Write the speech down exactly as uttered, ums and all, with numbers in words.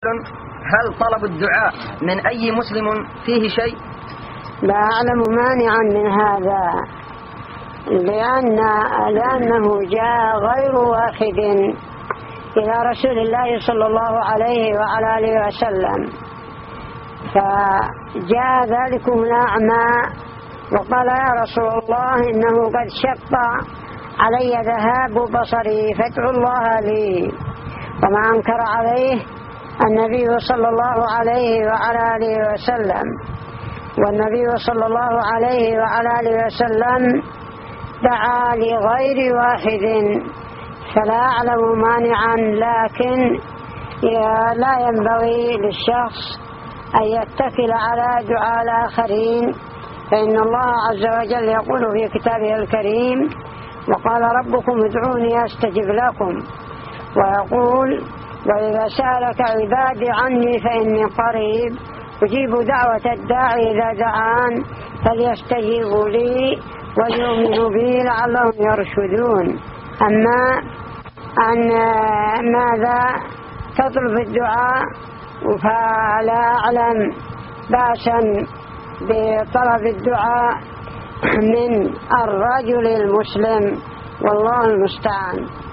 هل طلب الدعاء من أي مسلم فيه شيء؟ لا أعلم مانعا من هذا، لأن لأنه جاء غير واحد إلى رسول الله صلى الله عليه وعلى آله وسلم، فجاء ذلكم الأعمى وقال يا رسول الله إنه قد شق علي ذهاب بصري فادعوا الله لي، وما أنكر عليه النبي صلى الله عليه وعلى آله وسلم. والنبي صلى الله عليه وعلى آله وسلم دعا لغير واحد، فلا أعلم مانعا، لكن لا ينبغي للشخص أن يتكل على دعاء الآخرين، فإن الله عز وجل يقول في كتابه الكريم وقال ربكم ادعوني أستجب لكم، ويقول وإذا سألك عبادي عني فإني قريب أجيب دعوة الداعي إذا دعان فليستجيبوا لي وليؤمنوا بي لعلهم يرشدون. أما أن ماذا تطلب الدعاء فلا أعلم بأسا بطلب الدعاء من الرجل المسلم، والله المستعان.